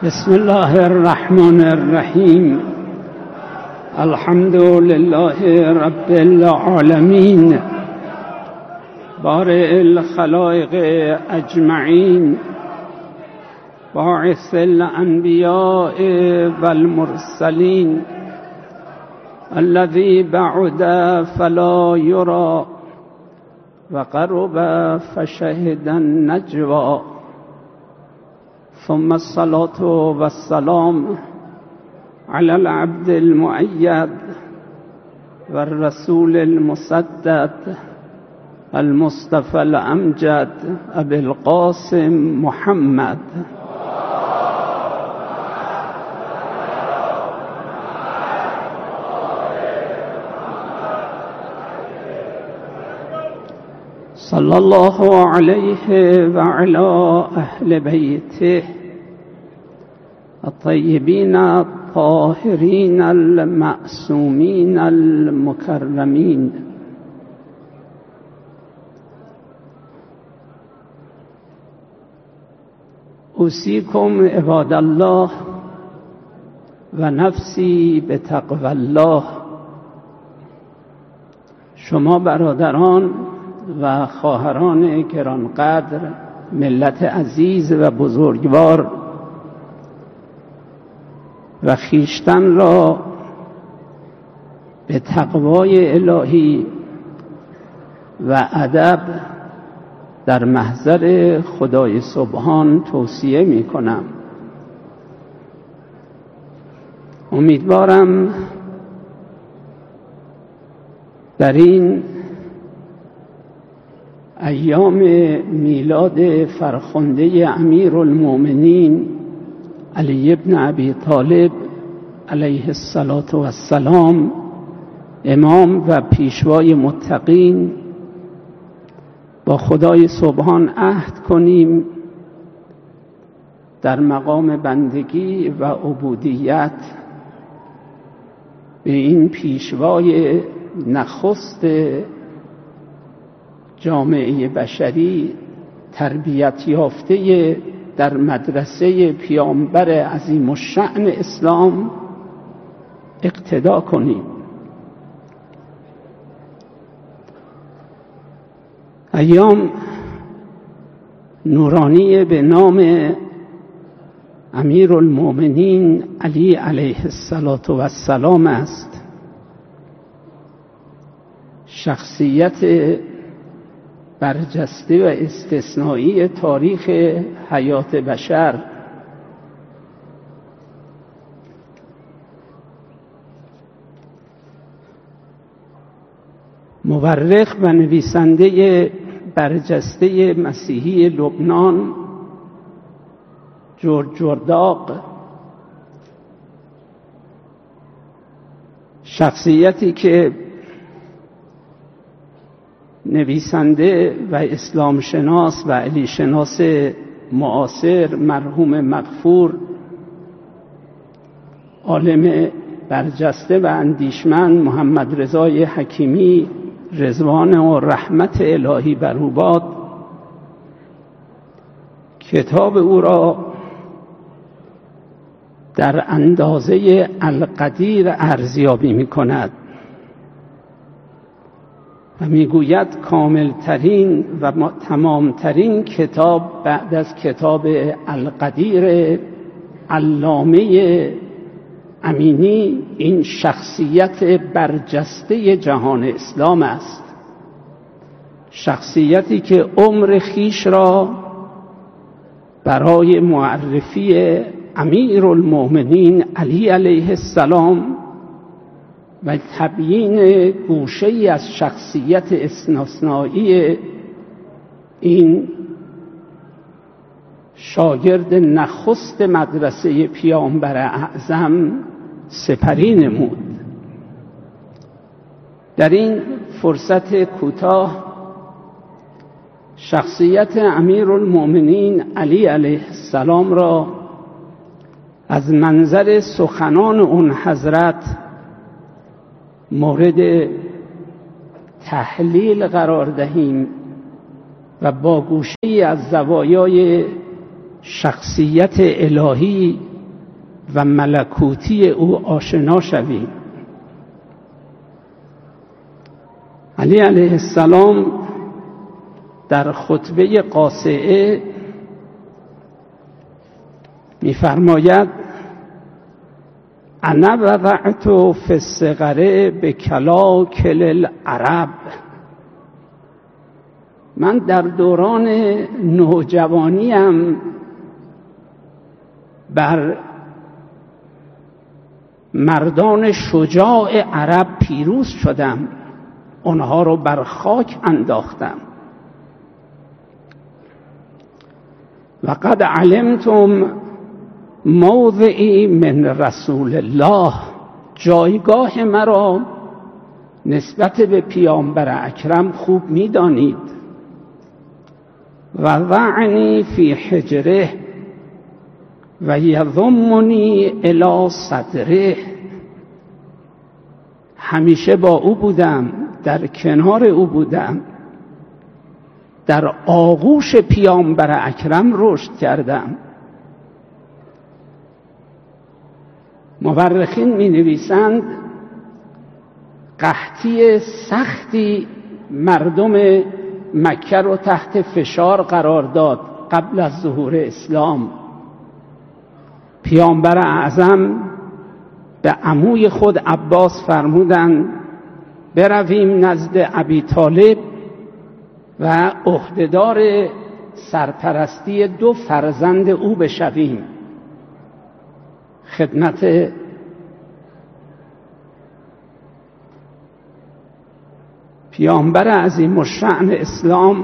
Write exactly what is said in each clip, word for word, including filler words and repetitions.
بسم الله الرحمن الرحیم. الحمد لله رب العالمین، بارئ الخلائق اجمعین، باعث الانبیاء والمرسلین، الذی بعد فلا یرى وقرب فشهد النجوى، ثم الصلاة والسلام على العبد المؤيد والرسول المسدد المصطفى الأمجد أبي القاسم محمد. صلى الله عليه وعلى أهل بيته الطيبين الطاهرين المعصومين المكرمين. أوصيكم عباد الله ونفسي بتقوى الله. شما برادران و خواهران گرانقدر، ملت عزیز و بزرگوار، و خویشتن را به تقوای الهی و ادب در محضر خدای سبحان توصیه می کنم. امیدوارم در این ایام میلاد فرخنده امیرالمؤمنین علی ابن ابی طالب علیه السلام، امام و پیشوای متقین، با خدای سبحان عهد کنیم در مقام بندگی و عبودیت به این پیشوای نخست جامعه بشری، تربیت یافته در مدرسه پیامبر عظیم الشأن اسلام اقتدا کنیم. ایام نورانی به نام امیرالمؤمنین علی علیه السلام است. شخصیت برجسته و استثنایی تاریخ حیات بشر، مورخ و نویسنده برجسته مسیحی لبنان جورج جرداق، شخصیتی که نویسنده و اسلام شناس و علی شناس معاصر مرحوم مغفور، عالم برجسته و اندیشمند محمد رضای حکیمی رضوان و رحمت الهی بر او باد، کتاب او را در اندازه القدیر ارزیابی می کند و میگوید کاملترین و تمامترین کتاب بعد از کتاب القدیر علامه امینی این شخصیت برجسته جهان اسلام است. شخصیتی که عمر خیش را برای معرفی امیرالمؤمنین علی علیه السلام و تبیین گوشه‌ای از شخصیت استثنایی این شاگرد نخست مدرسه پیامبر اعظم سپری نمود. در این فرصت کوتاه شخصیت امیرالمؤمنین علی علیه السلام را از منظر سخنان اون حضرت مورد تحلیل قرار دهیم و با گوشه‌ای از زوایای شخصیت الهی و ملکوتی او آشنا شویم. علی علیه السلام در خطبه قاصعه می‌فرماید انا وضعت فی الصغر بکلاکل العرب، من در دوران نوجوانیم بر مردان شجاع عرب پیروز شدم، آنها رو بر خاک انداختم. و قد علمتم موضعی من رسول الله، جایگاه مرا نسبت به پیامبر اکرم خوب می‌دانید. و وعنی فی حجره و یضمنی الی صدره، همیشه با او بودم، در کنار او بودم، در آغوش پیامبر اکرم رشد کردم. مورخین می نویسند قحطی سختی مردم مکه رو تحت فشار قرار داد قبل از ظهور اسلام. پیامبر اعظم به عموی خود عباس فرمودند برویم نزد ابی طالب و عهدهدار سرپرستی دو فرزند او بشویم. خدمت پیامبر عظیم الشأن اسلام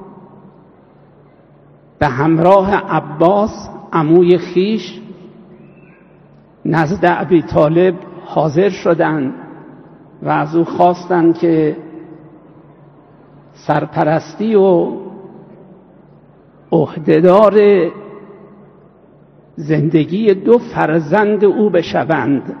به همراه عباس عموی خیش نزد ابی طالب حاضر شدند و از او خواستند که سرپرستی و عهدهدار زندگی دو فرزند او بشوند.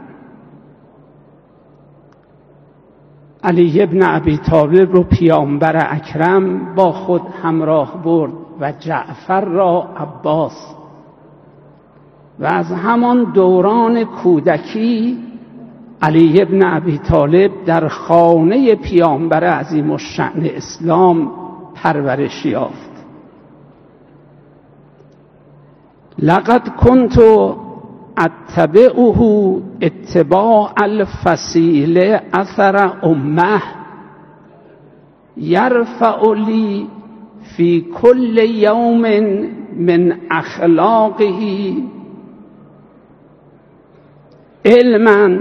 علی ابن ابی طالب رو پیامبر اکرم با خود همراه برد و جعفر را عباس، و از همان دوران کودکی علی ابن ابی طالب در خانه پیامبر عظیم الشأن اسلام پرورش یافت. لقد كنت اتبعه اتباع الفصیل اثر امه یرفع لی فی کل یوم من اخلاقه علما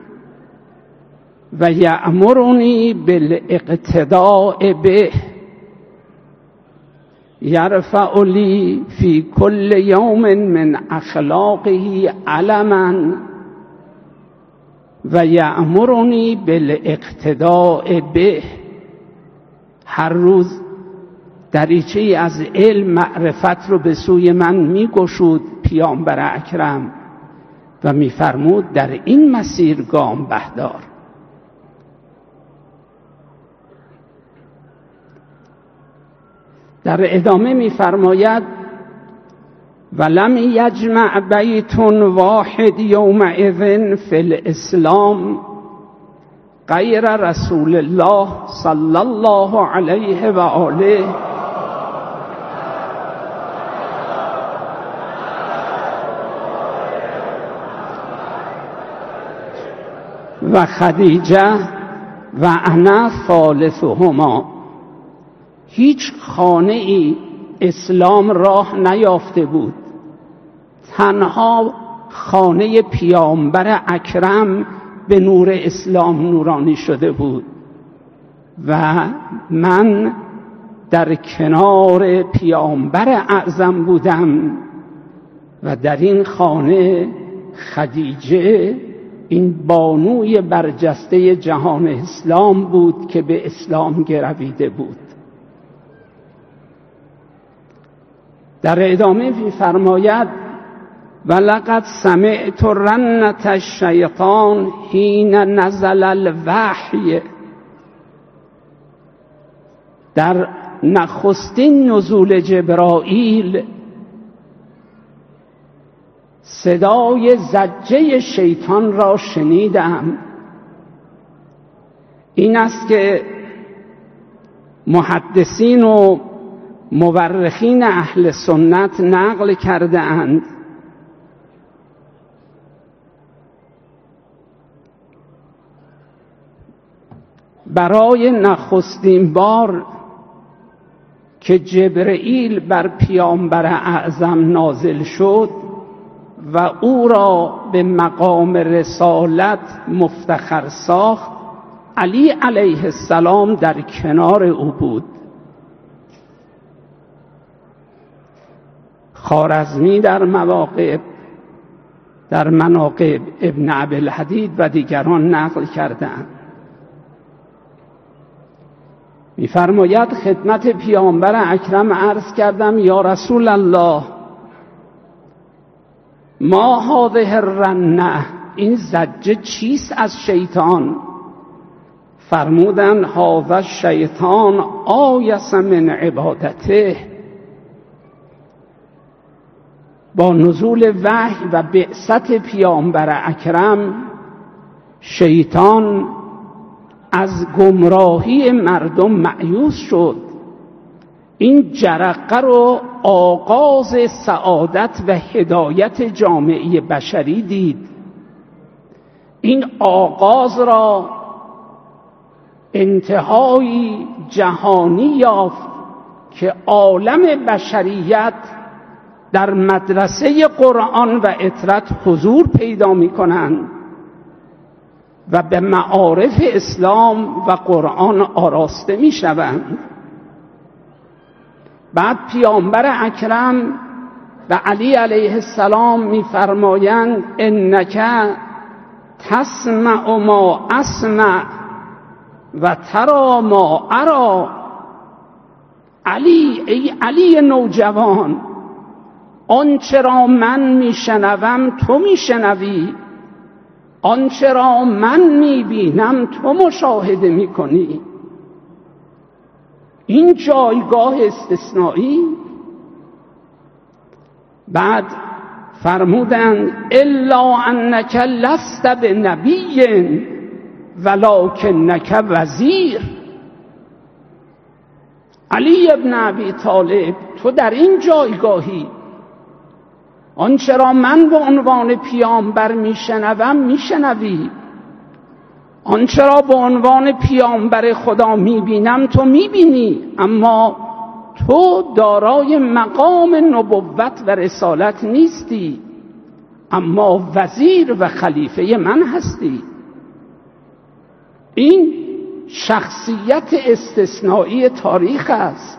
و یأمرنی بالاقتداء به یرفع لی فی کل یوم من اخلاقه علما و یأمرنی بالاقتداء به. هر روز دریچه از علم معرفت رو به سوی من میگشود پیامبر اکرم و میفرمود در این مسیر گام بردار. در ادامه می‌فرماید ولم یجمع بیت واحد یومئذ فی الاسلام غیر رسول الله صلی الله علیه و آله و خدیجه و انا ثالثهما. هیچ خانه ای اسلام راه نیافته بود، تنها خانه پیامبر اکرم به نور اسلام نورانی شده بود و من در کنار پیامبر اعظم بودم و در این خانه خدیجه این بانوی برجسته جهان اسلام بود که به اسلام گرویده بود. در ادامه می‌فرماید ولقد سمعت رنة الشیطان حین نزل الوحی. در نخستین نزول جبرائیل صدای زجه شیطان را شنیدم. این است که محدثین و مورخین اهل سنت نقل کرده اند برای نخستین بار که جبرئیل بر پیامبر اعظم نازل شد و او را به مقام رسالت مفتخر ساخت، علی علیه السلام در کنار او بود. خوارزمی در مواقع در مناقب ابن ابی‌الحدید و دیگران نقل کردند. می‌فرماید خدمت پیامبر اکرم عرض کردم یا رسول الله، ما هذه الرنه، این زجه چیست از شیطان؟ فرمودند هذا الشیطان آیس من عبادته. با نزول وحی و بعثت پیامبر اکرم شیطان از گمراهی مردم مایوس شد. این جرقه رو آغاز سعادت و هدایت جامعه بشری دید. این آغاز را انتهایی جهانی یافت که عالم بشریت در مدرسه قرآن و اطرت حضور پیدا می کنند و به معارف اسلام و قرآن آراسته می شوند. بعد پیامبر اکرم و علی علیه السلام می فرمایند انک تسمع ما اسمع و ترا ما ارا. علی، ای علی نوجوان، آنچه را من میشنوم تو میشنوی، آنچه را من میبینم تو مشاهده میکنی. این جایگاه استثنایی. بعد فرمودند الا انک لست بنبی ولکنک وزیر. علی ابن ابی طالب، تو در این جایگاهی، آنچه را من به عنوان پیامبر میشنوم میشنوی، آنچه را به عنوان پیامبر خدا میبینم تو میبینی، اما تو دارای مقام نبوت و رسالت نیستی، اما وزیر و خلیفه من هستی. این شخصیت استثنایی تاریخ است.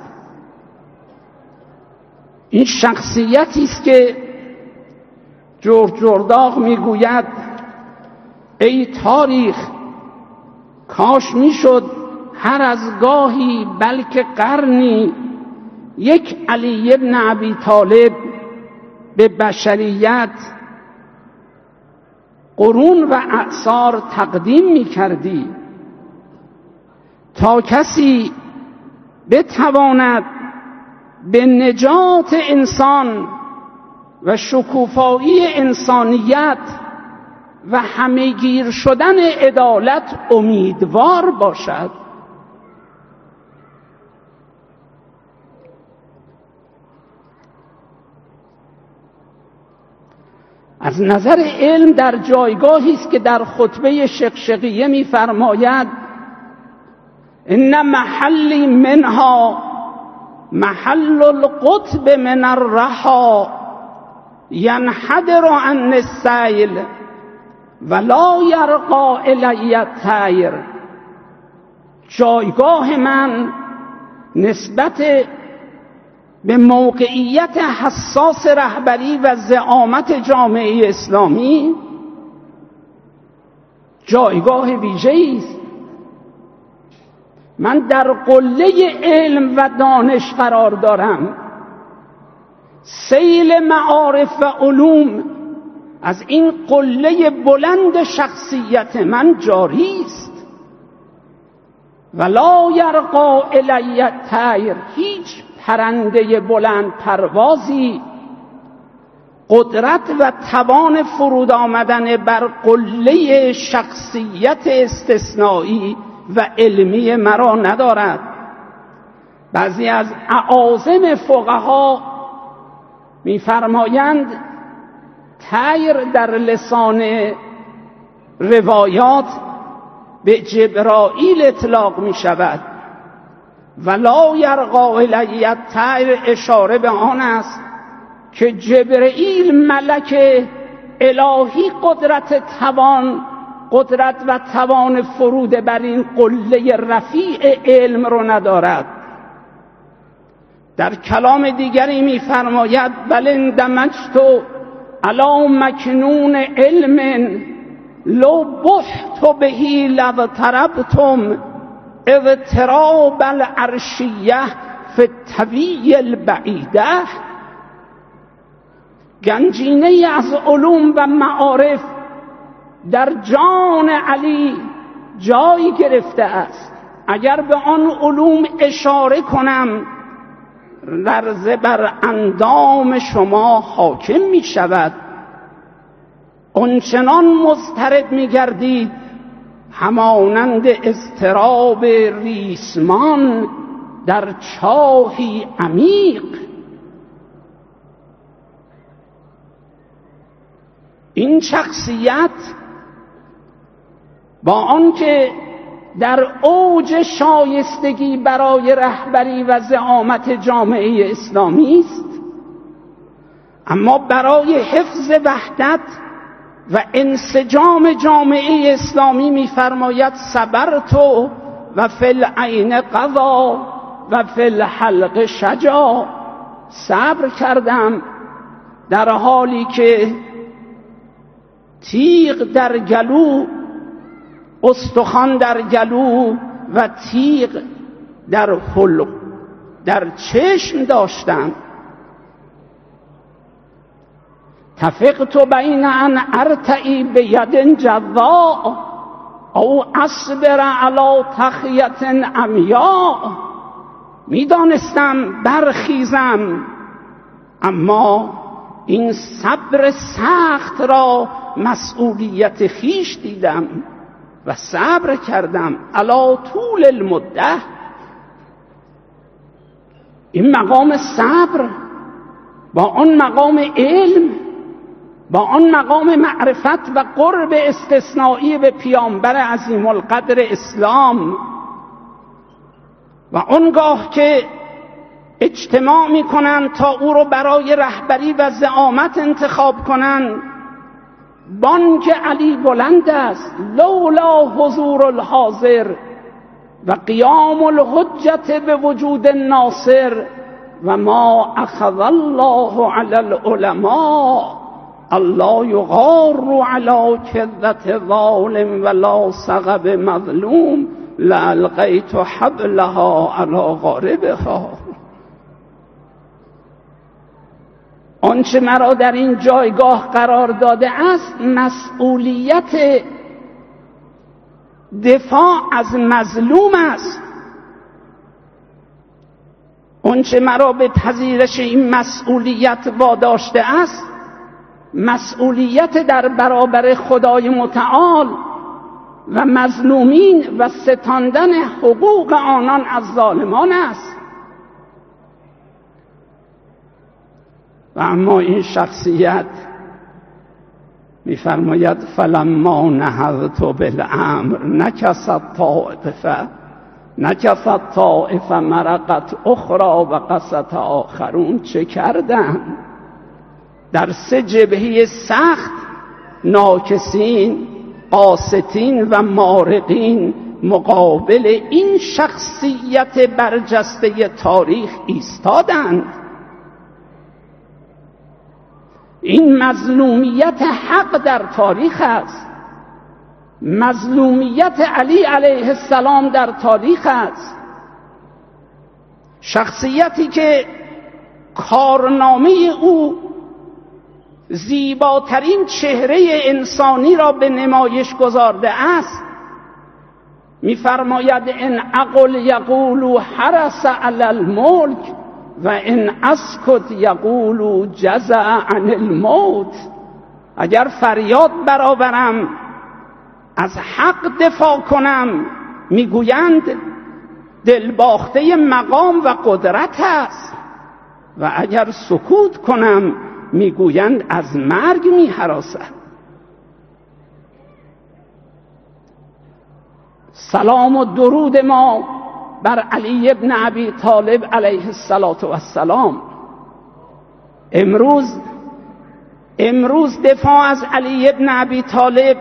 این شخصیتی است که جورج جرداق میگوید ای تاریخ، کاش میشد هر از گاهی بلکه قرنی یک علی ابن ابی طالب به بشریت قرون و اعصار تقدیم میکردی تا کسی بتواند به نجات انسان و شکوفایی انسانیت و همه‌گیر شدن عدالت امیدوار باشد. از نظر علم در جایگاهی است که در خطبه شقشقیه می‌فرماید ان محلی منها محل القطب من الرحا ینحدر عن السیل ولا یرقا الی الطیر. جایگاه من نسبت به موقعیت حساس رهبری و زعامت جامعه اسلامی جایگاه ویژه‌ای است. من در قله علم و دانش قرار دارم. سیل معارف و علوم از این قله بلند شخصیت من جاری است. ولا یرقا الی الطیر، هیچ پرنده بلند پروازی قدرت و توان فرود آمدن بر قله شخصیت استثنایی و علمی مرا ندارد. بعضی از اعاظم فقها می‌فرمایند طیر در لسان روایات به جبرائیل اطلاق می شود و لا یرقا الی الطیر اشاره به آن است که جبرائیل ملک الهی قدرت توان قدرت و توان فرود بر این قله رفیع علم رو ندارد. در کلام دیگری می فرماید بل اندمجت علی مکنون علم لو بحت بهی لاضطربتم اضطراب العرشیه فی الطوی البعیده. گنجینه از علوم و معارف در جان علی جای گرفته است. اگر به آن علوم اشاره کنم لرزه بر اندام شما حاکم می شود، آنچنان مضطرب می گردید همانند اضطراب ریسمان در چاهی عمیق. این شخصیت با آنکه در اوج شایستگی برای رهبری و زعامت جامعه اسلامی است، اما برای حفظ وحدت و انسجام جامعه اسلامی می‌فرماید صبرت و فی العین قضا و فی الحلق شجا. صبر کردم در حالی که تیغ در گلو، استخوان در گلو و تیغ در حلق در چشم داشتم. تفقت بین ان ارتعی بید جذاء او اصبر علی تخیت عمیاء. میدانستم برخیزم، اما این صبر سخت را مسئولیت خیش دیدم و صبر کردم علی طول المده. این مقام صبر با آن مقام علم، با آن مقام معرفت و قرب استثنایی به پیامبر عظیم القدر اسلام، و آنگاه که اجتماع می کنند تا او رو برای رهبری و زعامت انتخاب کنند، بانک علی بلند است. لولا حضور الحاضر و قیام الحجت به وجود الناصر و ما اخذ الله علی العلماء الله یغار علی کذة ظالم ولا صغب مظلوم لالقیت حبلها علی غاربها. آنچه مرا در این جایگاه قرار داده است مسئولیت دفاع از مظلوم است. آنچه مرا به پذیرش این مسئولیت واداشته است مسئولیت در برابر خدای متعال و مظلومین و ستاندن حقوق آنان از ظالمان است. و اما این شخصیت می‌فرماید فلما نهضت بالامر نکست طائفه نکست طائفه مرقت اخرى و قست آخرون. چه کردن؟ در سه جبهه سخت ناکسین، قاستین و مارقین مقابل این شخصیت برجسته تاریخ ایستادند. این مظلومیت حق در تاریخ است، مظلومیت علی علیه السلام در تاریخ است. شخصیتی که کارنامه او زیباترین چهره انسانی را به نمایش گذارده است. می‌فرماید ان عقل یقول حرس علی الملک و ان اسکت یقولوا جزع عن الموت. اگر فریاد برآورم از حق دفاع کنم میگویند دلباخته مقام و قدرت است، و اگر سکوت کنم میگویند از مرگ میهراسد. سلام و درود ما بر علی ابن ابی طالب علیه السلام. امروز امروز دفاع از علی ابن ابی طالب،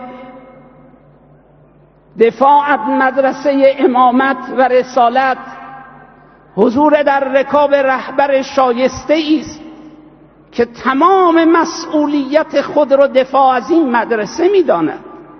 دفاع از مدرسه امامت و رسالت، حضور در رکاب رهبر شایسته است که تمام مسئولیت خود را دفاع از این مدرسه می‌داند.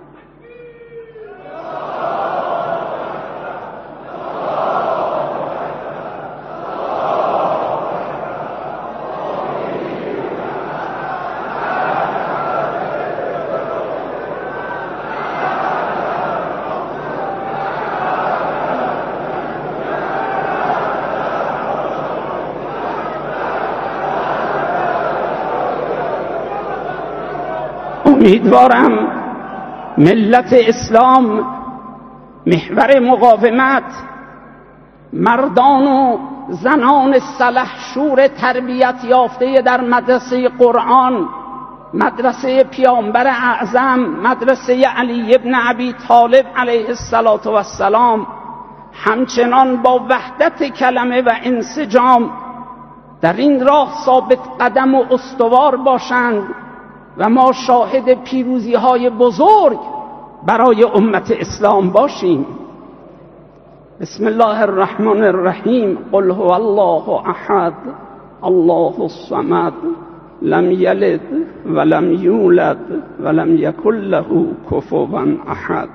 امیدوارم ملت اسلام محور مقاومت، مردان و زنان سلحشور تربیت یافته در مدرسه قرآن، مدرسه پیامبر اعظم، مدرسه علی ابن ابی طالب علیه السلام، همچنان با وحدت کلمه و انسجام در این راه ثابت قدم و استوار باشند و ما شاهد پیروزی های بزرگ برای امت اسلام باشیم. بسم الله الرحمن الرحیم. قل هو الله احد الله الصمد لم یلد ولم یولد ولم یکن له کفوا احد.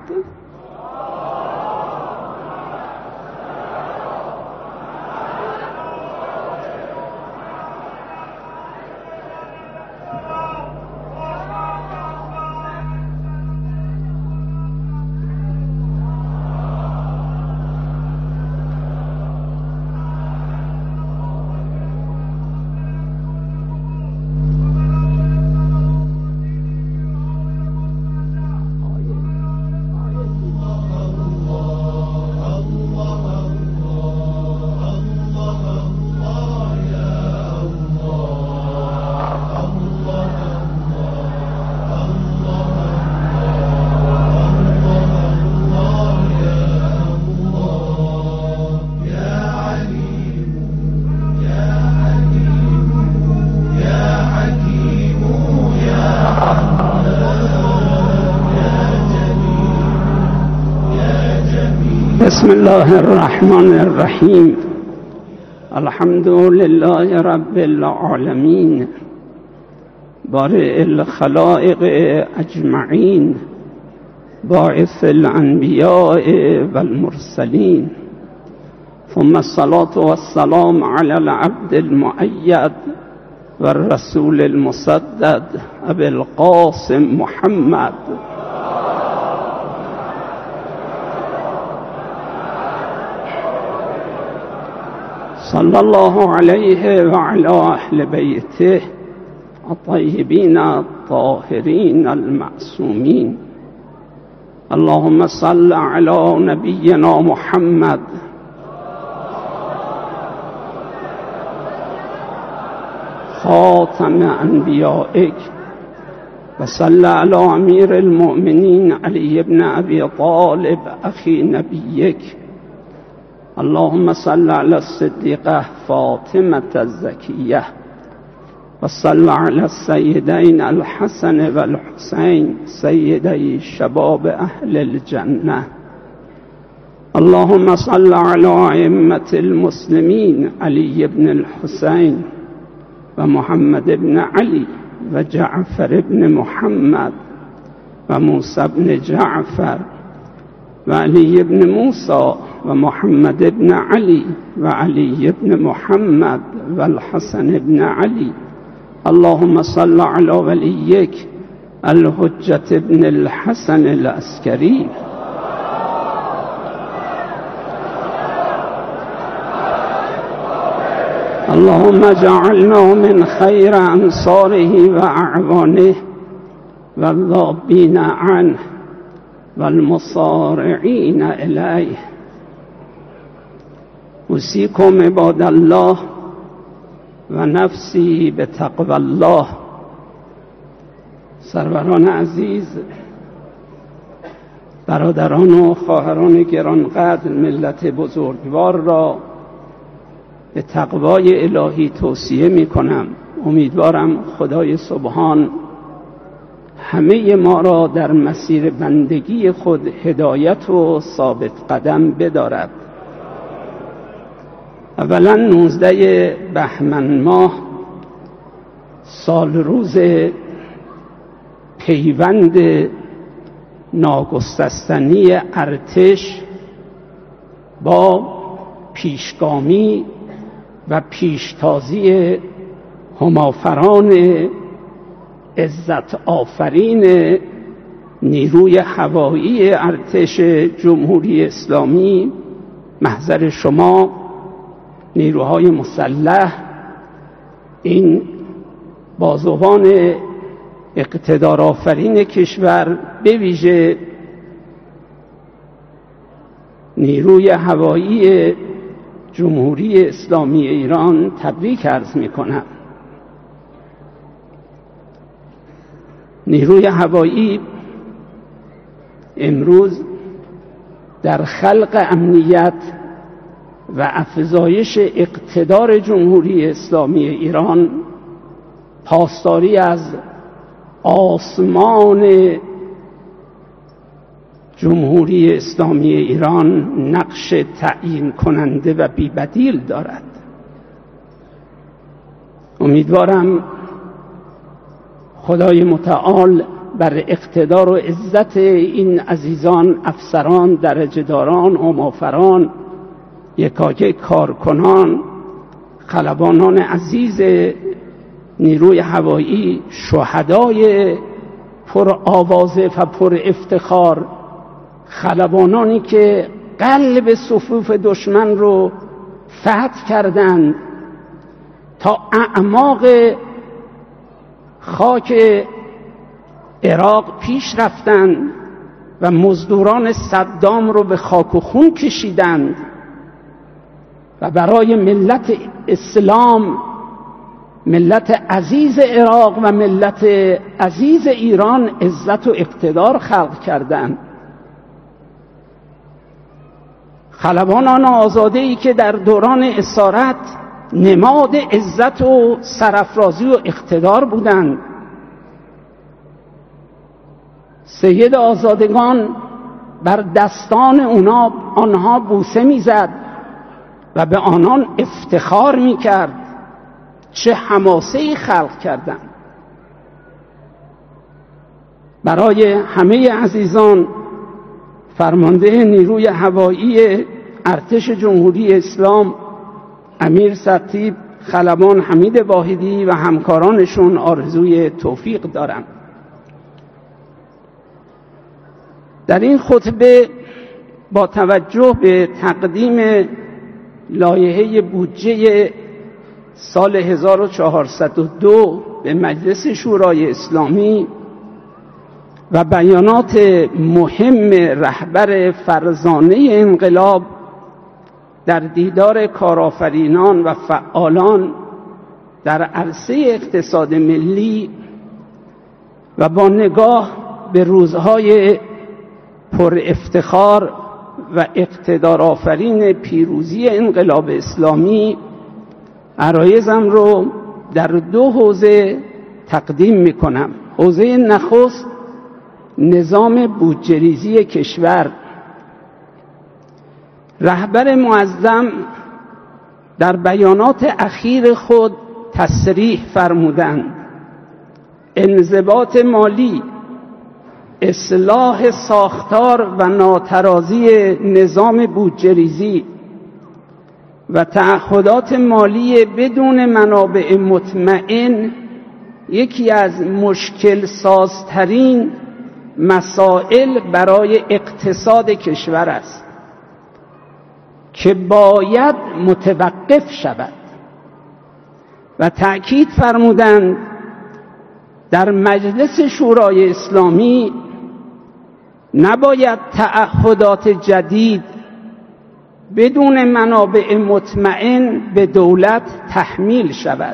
بسم الله الرحمن الرحیم. الحمد لله رب العالمین بارئ الخلائق اجمعین باعث الانبیاء والمرسلین ثم الصلاة والسلام علی العبد المؤید والرسول المسدد ابي القاسم محمد صلی الله علیه و علی اهل بیته الطیبین الطاهرین المعصومین. اللهم صل علی نبینا محمد خاتم انبیائک و صل علی امیر المؤمنین علی ابن ابی طالب اخی نبیک. اللهم صل على الصديقة فاطمة الزكية وصل على السيدين الحسن والحسين سيدي شباب أهل الجنة. اللهم صل على أئمة المسلمين علي بن الحسين ومحمد بن علي وجعفر بن محمد وموسى بن جعفر وعلي بن موسى ومحمد بن علي وعلي بن محمد والحسن بن علي. اللهم صل على وليك الحجة بن الحسن العسكري. اللهم اجعلنا من خیر انصاره و اعوانه والذابین عنه والمصارعین الیه. اوصیکم عباد الله و نفسی به تقوی الله. سروران عزیز، برادران و خواهران گرانقدر، ملت بزرگوار را به تقوای الهی توصیه می کنم. امیدوارم خدای سبحان همه ما را در مسیر بندگی خود هدایت و ثابت قدم بدارد. اولا نوزده بهمن ماه، سال روز پیوند ناگسستنی ارتش با پیشگامی و پیشتازی همافران عزت آفرین نیروی هوایی ارتش جمهوری اسلامی، محضر شما نیروهای مسلح، این بازوان اقتدار آفرین کشور، به ویژه نیروی هوایی جمهوری اسلامی ایران تبریک عرض می کنم. نیروی هوایی امروز در خلق امنیت و افزایش اقتدار جمهوری اسلامی ایران پاسداری از آسمان جمهوری اسلامی ایران نقش تعیین کننده و بی‌بدیل دارد. امیدوارم خدای متعال بر اقتدار و عزت این عزیزان، افسران، درجه‌داران، همافران، یکایک کارکنان، خلبانان عزیز نیروی هوایی، شهدای پر آوازه و پر افتخار، خلبانانی که قلب صفوف دشمن رو فتح کردند، تا اعماق خاک عراق پیش رفتند و مزدوران صدام رو به خاک و خون کشیدند و برای ملت اسلام، ملت عزیز عراق و ملت عزیز ایران عزت و اقتدار خلق کردند. خلبانان آزاده‌ای که در دوران اسارت نماد عزت و سرافرازی و اقتدار بودند. سید آزادگان بر دستان اونا آنها بوسه میزد و به آنان افتخار میکرد. چه حماسه‌ای خلق کردند. برای همه عزیزان، فرمانده نیروی هوایی ارتش جمهوری اسلام امیر سطیب، خلبان حمید واحدی و همکارانشون آرزوی توفیق دارم. در این خطبه با توجه به تقدیم لایحه بودجه سال هزار و چهارصد و دو به مجلس شورای اسلامی و بیانات مهم رهبر فرزانه انقلاب در دیدار کارآفرینان و فعالان در عرصه اقتصاد ملی و با نگاه به روزهای پر افتخار و اقتدار آفرین پیروزی انقلاب اسلامی، عرایزم رو در دو حوزه تقدیم می کنم. حوزه نخست، نظام بودجه‌ریزی کشور. رهبر معظم در بیانات اخیر خود تصریح فرمودند انضباط مالی، اصلاح ساختار و ناترازی نظام بودجه‌ریزی و تعهدات مالی بدون منابع مطمئن یکی از مشکل سازترین مسائل برای اقتصاد کشور است که باید متوقف شود. و تأکید فرمودند در مجلس شورای اسلامی نباید تعهدات جدید بدون منابع مطمئن به دولت تحمیل شود.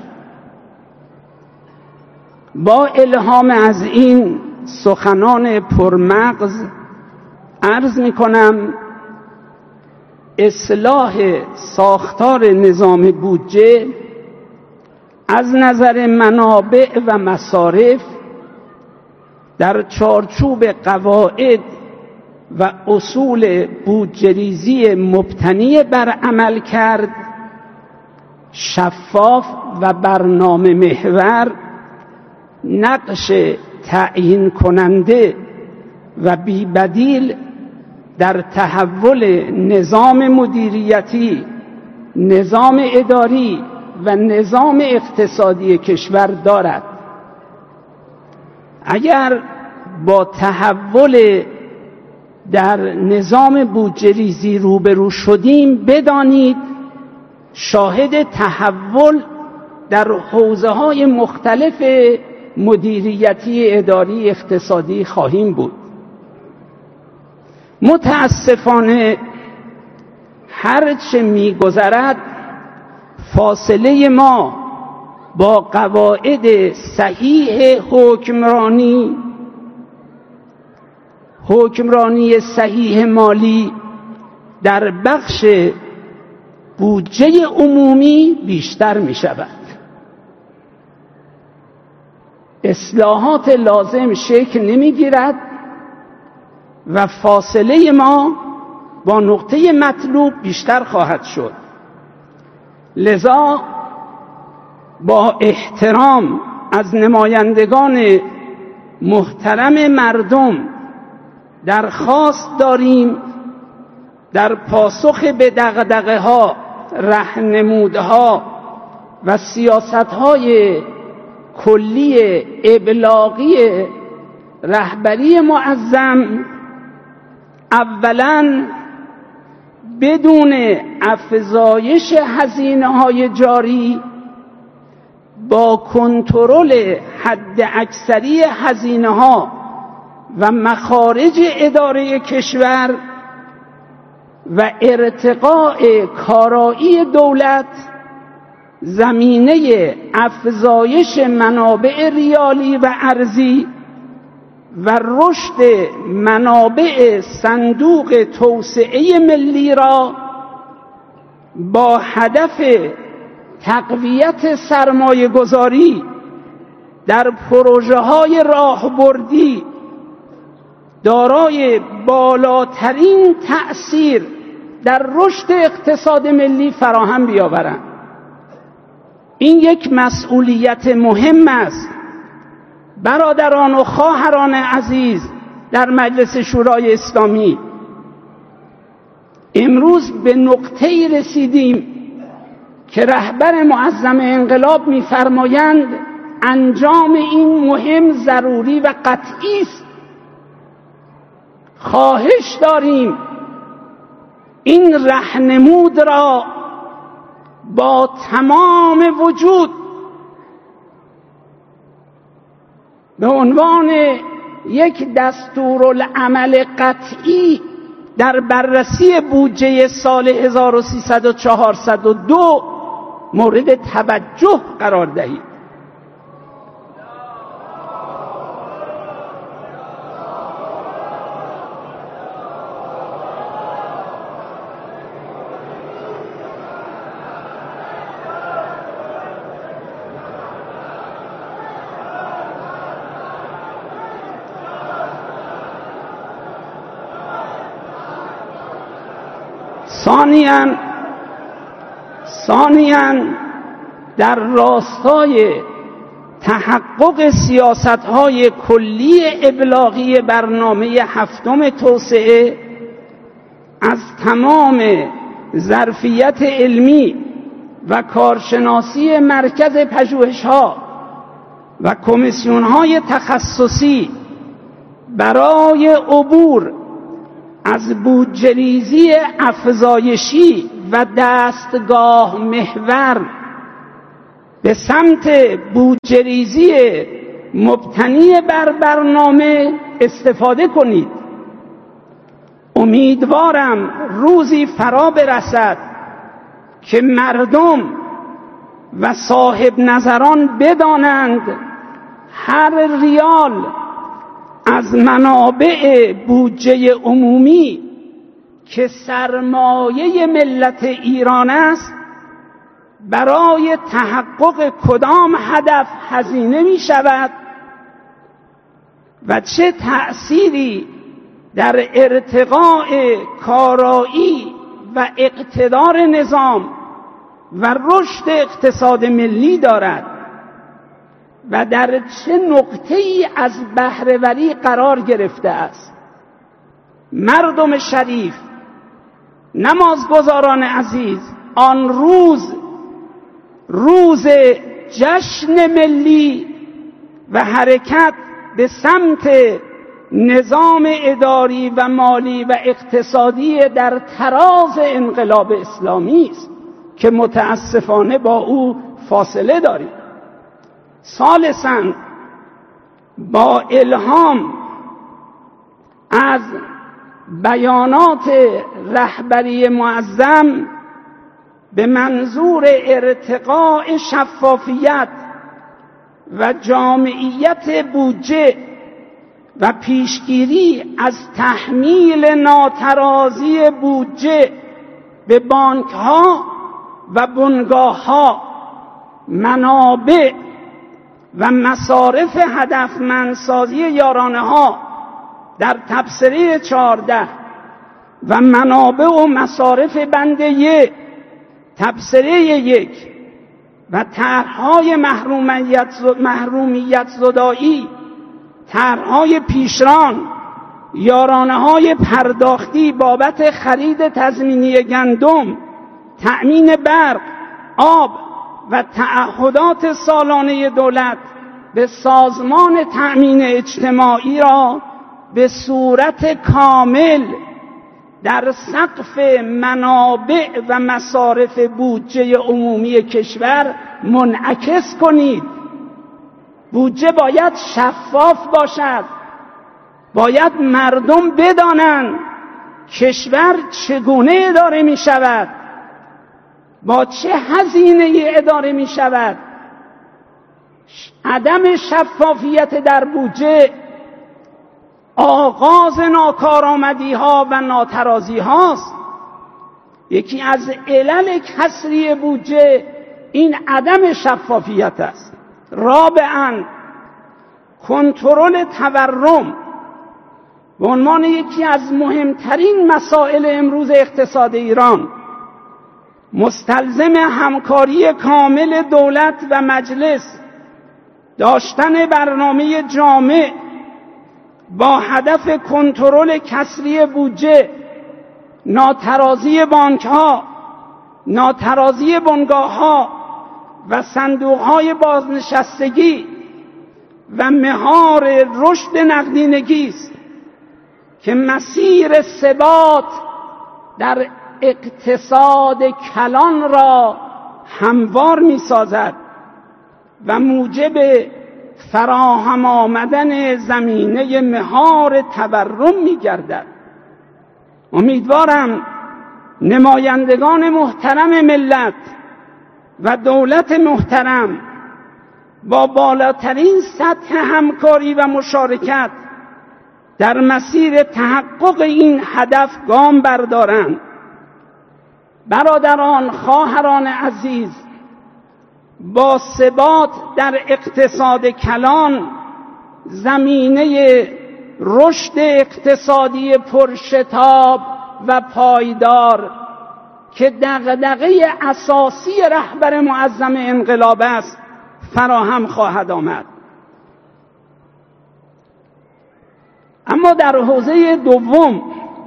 با الهام از این سخنان پرمغز عرض می کنم اصلاح ساختار نظام بودجه از نظر منابع و مصارف در چارچوب قواعد و اصول بودجه‌ریزی مبتنی بر عمل کرد، شفاف و برنامه محور، نقش تعیین کننده و بی‌بدیل در تحول نظام مدیریتی، نظام اداری و نظام اقتصادی کشور دارد. اگر با تحول در نظام بودجه‌ریزی روبرو شدیم، بدانید شاهد تحول در حوزه‌های مختلف مدیریتی، اداری، اقتصادی خواهیم بود. متاسفانه هرچه می‌گذرد فاصله ما با قواعد صحیح حکمرانی حکمرانی صحیح مالی در بخش بودجه عمومی بیشتر می شود. اصلاحات لازم شکل نمی گیرد و فاصله ما با نقطه مطلوب بیشتر خواهد شد. لذا با احترام از نمایندگان محترم مردم درخواست داریم در پاسخ به دغدغه‌ها، راهنمودها و سیاست‌های کلی ابلاغی رهبری معظم اولاً بدون افزایش هزینه‌های جاری با کنترل حد اکثری هزینه‌ها و مخارج اداره کشور و ارتقاء کارایی دولت زمینه افزایش منابع ریالی و ارزی و رشد منابع صندوق توسعه ملی را با هدف تقویت سرمایه گذاری در پروژه های راهبردی دارای بالاترین تأثیر در رشد اقتصاد ملی فراهم بیاورند. این یک مسئولیت مهم است. برادران و خواهران عزیز در مجلس شورای اسلامی، امروز به نقطه‌ای رسیدیم که رهبر معظم انقلاب می‌فرمایند انجام این مهم ضروری و قطعی است. خواهش داریم این راهنمود را با تمام وجود به عنوان یک دستورالعمل قطعی در بررسی بودجه سال هزار و سیصد و چهارصد و دو مورد توجه قرار دهید. ثانیاً ثانیاً در راستای تحقق سیاست‌های کلی ابلاغی برنامه هفتم توسعه از تمام ظرفیت علمی و کارشناسی مرکز پژوهش‌ها و کمیسیون‌های تخصصی برای عبور از بودجه‌ریزی افزایشی و دستگاه محور به سمت بودجه‌ریزی مبتنی بر برنامه استفاده کنید. امیدوارم روزی فرا برسد که مردم و صاحب نظران بدانند هر ریال از منابع بودجه عمومی که سرمایه ملت ایران است برای تحقق کدام هدف هزینه می شود و چه تأثیری در ارتقاء کارایی و اقتدار نظام و رشد اقتصاد ملی دارد و در چه نقطه‌ای از بهره‌وری قرار گرفته است. مردم شریف، نمازگزاران عزیز، آن روز روز جشن ملی و حرکت به سمت نظام اداری و مالی و اقتصادی در تراز انقلاب اسلامی است که متاسفانه با او فاصله داریم. ثالثاً با الهام از بیانات رهبری معظم به منظور ارتقاء شفافیت و جامعیت بودجه و پیشگیری از تحمیل ناترازی بودجه به بانک‌ها و بنگاه‌ها، منابع و مصارف هدفمندسازی یارانه‌ها در تبصره چهارده و منابع و مصارف بند یک تبصره یک و طرح‌های محرومیت محرومیت زدایی، طرح‌های پیشران، یارانه‌های پرداختی بابت خرید تضمینی گندم، تأمین برق، آب و تعهدات سالانه دولت به سازمان تأمین اجتماعی را به صورت کامل در سقف منابع و مصارف بودجه عمومی کشور منعکس کنید. بودجه باید شفاف باشد، باید مردم بدانند کشور چگونه اداره می شود، با چه هزینه اداره می شود. عدم شفافیت در بودجه آغاز ناکارآمدی ها و ناترازی هاست. یکی از علل کسری بودجه این عدم شفافیت است. رابعاً کنترل تورم به عنوان یکی از مهمترین مسائل امروز اقتصاد ایران مستلزم همکاری کامل دولت و مجلس، داشتن برنامه جامع با هدف کنترل کسری بودجه، ناترازی بانک‌ها، ناترازی بنگاه‌ها و صندوق‌های بازنشستگی و مهار رشد نقدینگی است که مسیر ثبات در اقتصاد کلان را هموار می‌سازد و موجب فراهم آمدن زمینه مهار تورم می‌گردد. امیدوارم نمایندگان محترم ملت و دولت محترم با بالاترین سطح همکاری و مشارکت در مسیر تحقق این هدف گام بردارند. برادران، خواهران عزیز، با ثبات در اقتصاد کلان زمینه رشد اقتصادی پرشتاب و پایدار که دغدغه اساسی رهبر معظم انقلاب است فراهم خواهد آمد. اما در حوزه دوم،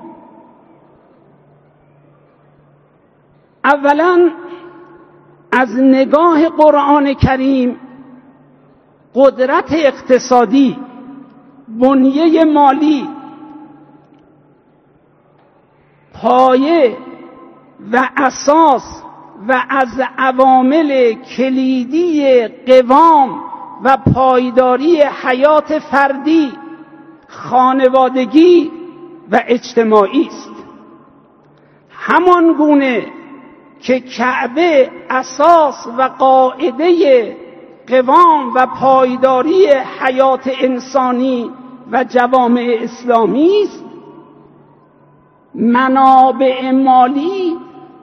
اولا از نگاه قرآن کریم قدرت اقتصادی، بنیه مالی، پایه و اساس و از عوامل کلیدی قوام و پایداری حیات فردی، خانوادگی و اجتماعی است. همان گونه که کعبه اساس و قاعده قوام و پایداری حیات انسانی و جوامع اسلامی است، منابع مالی،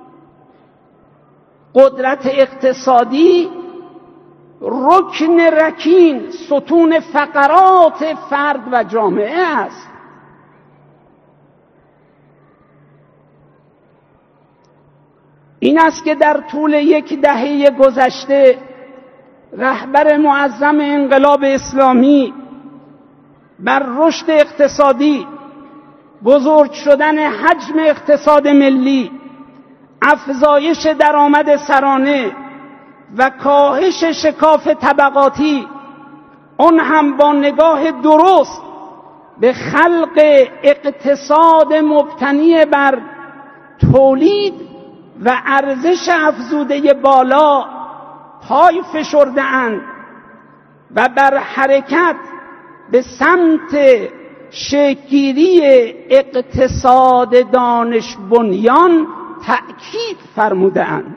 قدرت اقتصادی رکن رکین، ستون فقرات فرد و جامعه است. این است که در طول یک دهه گذشته رهبر معظم انقلاب اسلامی بر رشد اقتصادی، بزرگ شدن حجم اقتصاد ملی، افزایش درآمد سرانه و کاهش شکاف طبقاتی، اون هم با نگاه درست به خلق اقتصاد مبتنی بر تولید و ارزش افزوده بالا پای فشرده‌اند و بر حرکت به سمت شکل‌گیری اقتصاد دانش بنیان تأکید فرموده‌اند.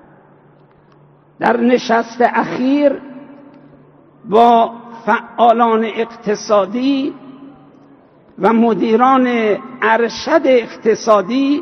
در نشست اخیر با فعالان اقتصادی و مدیران ارشد اقتصادی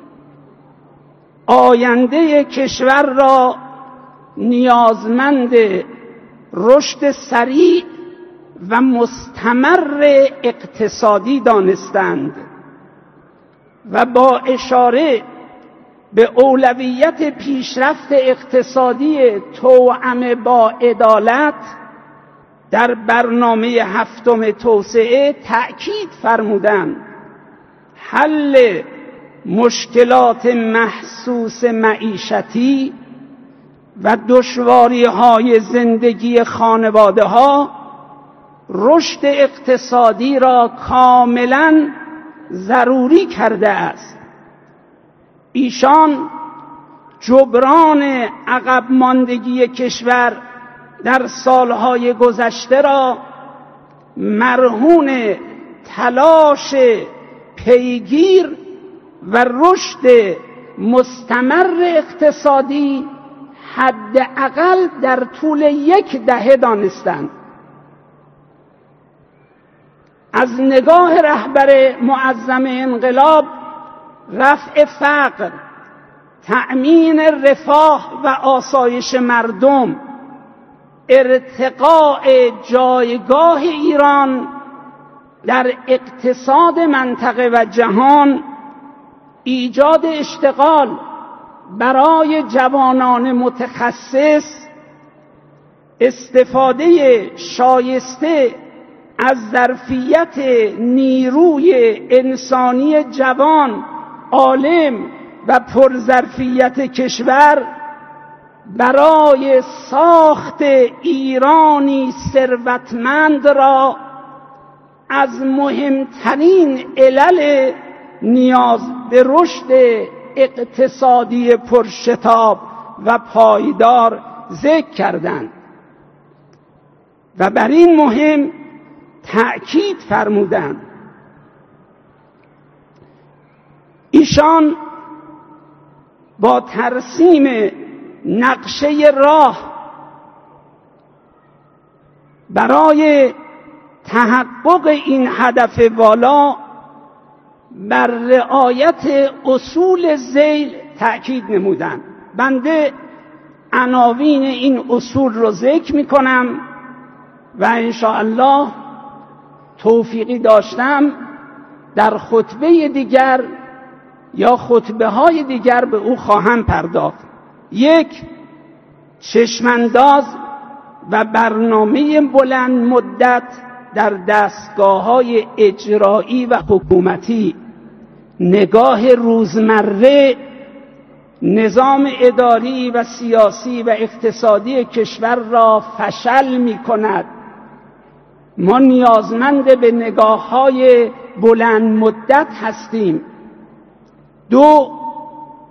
آینده کشور را نیازمند رشد سریع و مستمر اقتصادی دانستند و با اشاره به اولویت پیشرفت اقتصادی توأم با عدالت در برنامه هفتم توسعه تأکید فرمودند حل مشکلات محسوس معیشتی و دشواری‌های زندگی خانواده‌ها رشد اقتصادی را کاملاً ضروری کرده است. ایشان جبران عقب ماندگی کشور در سالهای گذشته را مرهون تلاش پیگیر و رشد مستمر اقتصادی حداقل در طول یک دهه دانستند. از نگاه رهبر معظم انقلاب رفع فقر، تأمین رفاه و آسایش مردم، ارتقاء جایگاه ایران در اقتصاد منطقه و جهان، ایجاد اشتغال برای جوانان متخصص، استفاده شایسته از ظرفیت نیروی انسانی جوان، عالم و پرظرفیت کشور برای ساخت ایرانی ثروتمند را از مهمترین علل نیاز به رشد اقتصادی پرشتاب و پایدار ذکر کردند و بر این مهم تأکید فرمودند. ایشان با ترسیم نقشه راه برای تحقق این هدف والا بر رعایت اصول ذیل تأکید نمودند. بنده عناوین این اصول رو ذکر می کنم و انشاءالله توفیقی داشتم در خطبه دیگر یا خطبه های دیگر به او خواهم پرداخت. یک، چشمانداز و برنامه بلند مدت در دستگاه‌های اجرایی و حکومتی، نگاه روزمره نظام اداری و سیاسی و اقتصادی کشور را فشل می‌کند. ما نیازمند به نگاه‌های بلند مدت هستیم. دو،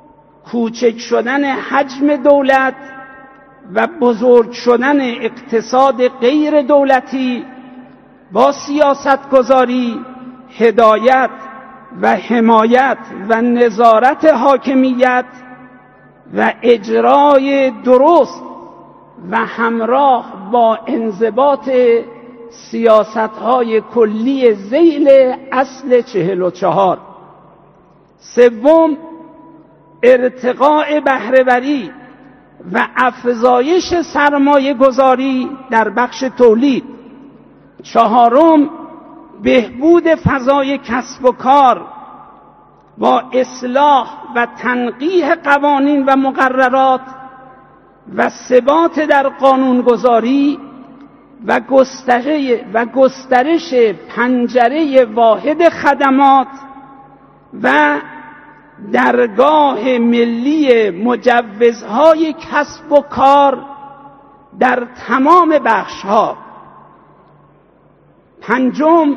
کوچک شدن حجم دولت و بزرگ شدن اقتصاد غیر دولتی با سیاستگذاری، هدایت و حمایت و نظارت حاکمیت و اجرای درست و همراه با انضباط سیاست‌های کلی ذیل اصل چهل و چهار. سوم، ارتقاء بهره‌وری و افزایش سرمایه گذاری در بخش تولید. چهارم، بهبود فضای کسب و کار با اصلاح و تنقیح قوانین و مقررات و ثبات در قانونگذاری و گسترش و گسترش پنجره واحد خدمات و درگاه ملی مجوزهای کسب و کار در تمام بخش‌ها. پنجم،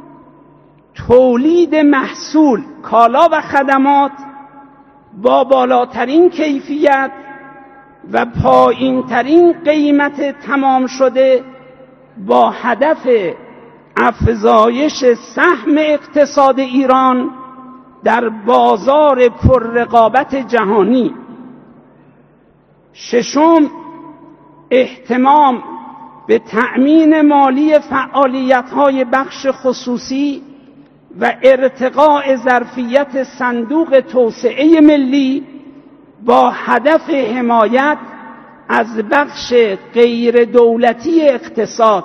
تولید محصول، کالا و خدمات با بالاترین کیفیت و پایینترین قیمت تمام شده با هدف افزایش سهم اقتصاد ایران در بازار پررقابت جهانی. ششم، اهتمام به تأمین مالی فعالیت‌های بخش خصوصی و ارتقاء ظرفیت صندوق توسعه ملی با هدف حمایت از بخش غیر دولتی اقتصاد.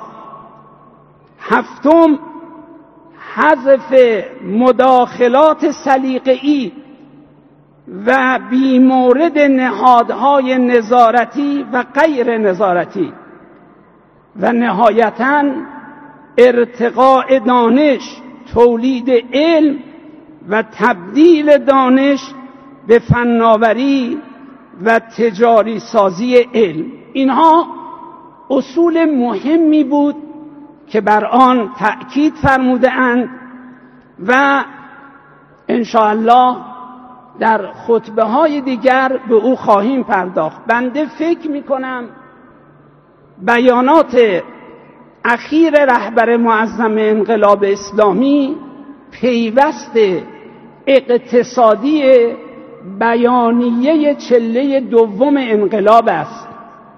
هفتم، حذف مداخلات سلیقه‌ای و بیمورد نهادهای نظارتی و غیر نظارتی. و نهایتاً ارتقاء دانش، تولید علم و تبدیل دانش به فناوری و تجاری سازی علم. اینها اصول مهمی بود که بر آن تأکید فرموده اند و انشاءالله در خطبه های دیگر به او خواهیم پرداخت. بنده فکر می کنم بیانات اخیر رهبر معظم انقلاب اسلامی پیوست اقتصادی بیانیه چله دوم انقلاب است.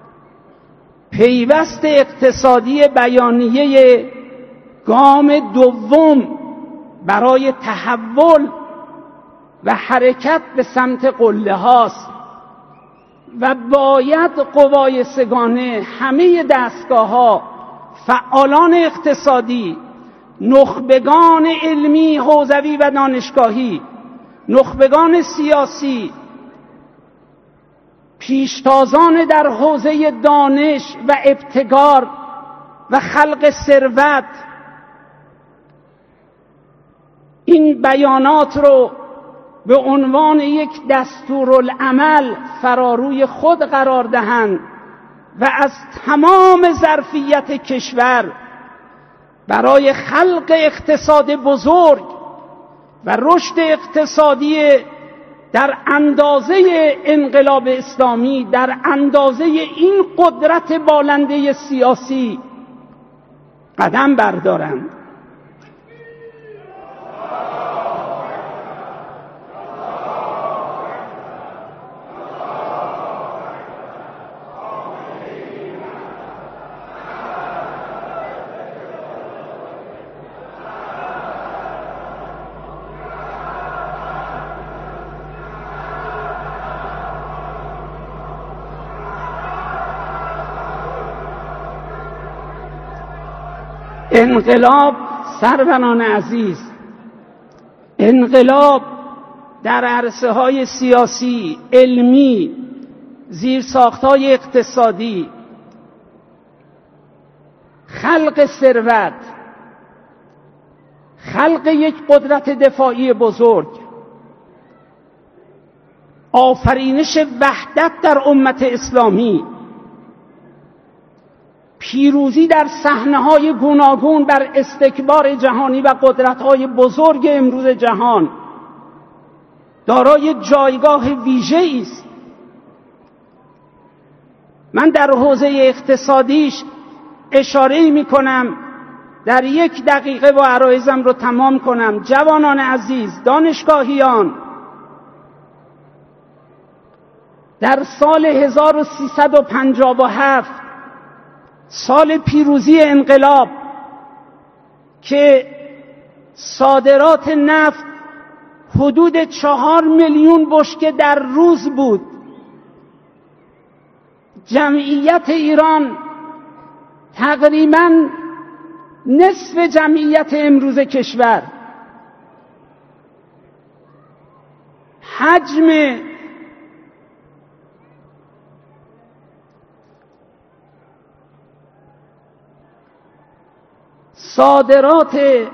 پیوست اقتصادی بیانیه گام دوم برای تحول و حرکت به سمت قله هاست و باید قوای سگانه، همه دستگاه ها، فعالان اقتصادی، نخبگان علمی، حوزوی و دانشگاهی، نخبگان سیاسی، پیشتازان در حوزه دانش و ابتکار و خلق ثروت این بیانات رو به عنوان یک دستورالعمل فراروی خود قرار دهند و از تمام ظرفیت کشور برای خلق اقتصاد بزرگ و رشد اقتصادی در اندازه انقلاب اسلامی، در اندازه این قدرت بالنده سیاسی قدم بردارند. انقلاب سروران عزیز، انقلاب در عرصه های سیاسی، علمی، زیرساخت‌های اقتصادی، خلق ثروت، خلق یک قدرت دفاعی بزرگ، آفرینش وحدت در امت اسلامی، پیروزی در صحنه‌های گوناگون بر استکبار جهانی و قدرت‌های بزرگ امروز جهان، دارای جایگاه ویژه‌ای است. من در حوزه اقتصادیش اشاره می‌کنم، در یک دقیقه با عرایزم رو تمام کنم. جوانان عزیز، دانشگاهیان، در سال هزار و سیصد و پنجاه و هفت، سال پیروزی انقلاب، که صادرات نفت حدود چهار میلیون بشکه در روز بود، جمعیت ایران تقریباً نصف جمعیت امروز کشور. حجم صادرات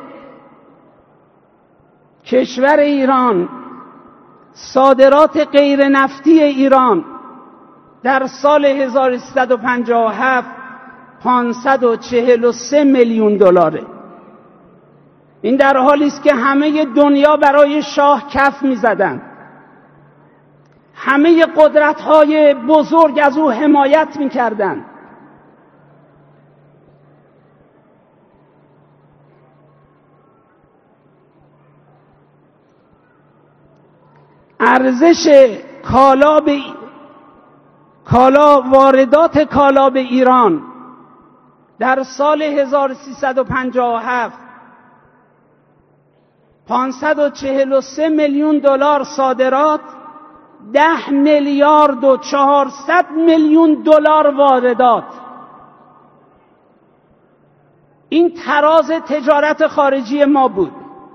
کشور ایران، صادرات غیر نفتی ایران در سال هزار و سیصد و پنجاه و هفت پانصد و چهل و سه میلیون دلاره. این در حالی است که همه دنیا برای شاه کف می‌زدند، همه قدرت‌های بزرگ از او حمایت می‌کردند. ارزش کالا به کالا واردات کالا به ایران در سال هزار و سیصد و پنجاه و هفت پانصد و چهل و سه میلیون دلار صادرات، ده میلیارد و چهارصد میلیون دلار واردات. این تراز تجارت خارجی ما بود.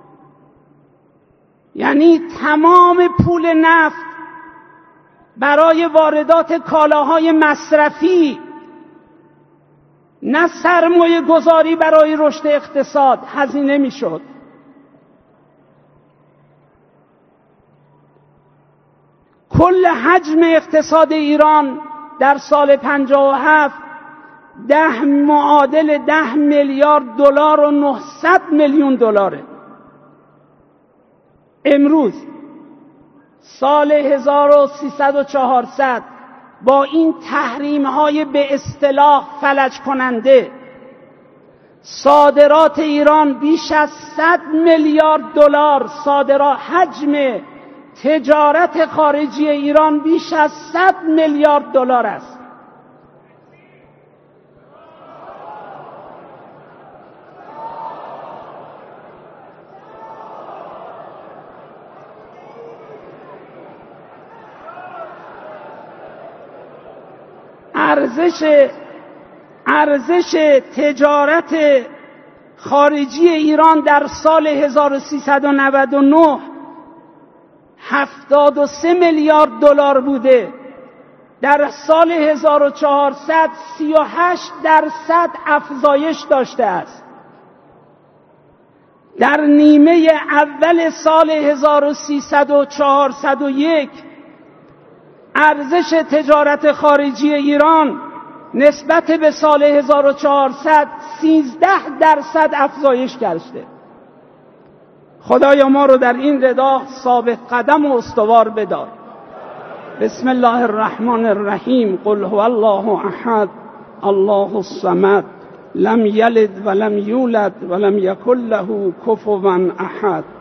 یعنی تمام پول نفت برای واردات کالاهای مصرفی، نه سرمایه گذاری برای رشد اقتصاد، هزینه می شد. کل حجم اقتصاد ایران در سال پنجاه و هفت ده معادل ده میلیارد دلار و نهصد میلیون دلاره. امروز سال هزار و سیصد و چهارصد با این تحریم‌های به اصطلاح فلج کننده، صادرات ایران بیش از صد میلیارد دلار، صادرات حجم تجارت خارجی ایران بیش از صد میلیارد دلار است. ارزش ارزش تجارت خارجی ایران در سال هزار و سیصد و نود و نه هفتاد و سه میلیارد دلار بوده، در سال هزار و چهارصد سی و هشت درصد افزایش داشته است. در نیمه اول سال هزار و سیصد و چهارصد و یک ارزش تجارت خارجی ایران نسبت به سال هزار و چهارصد سیزده درصد افزایش کرده. خدایا ما رو در این راه ثابت قدم و استوار بدار. بسم الله الرحمن الرحیم. قل هو الله احد الله الصمد لم یلد ولم یولد ولم یکن له کفوا احد.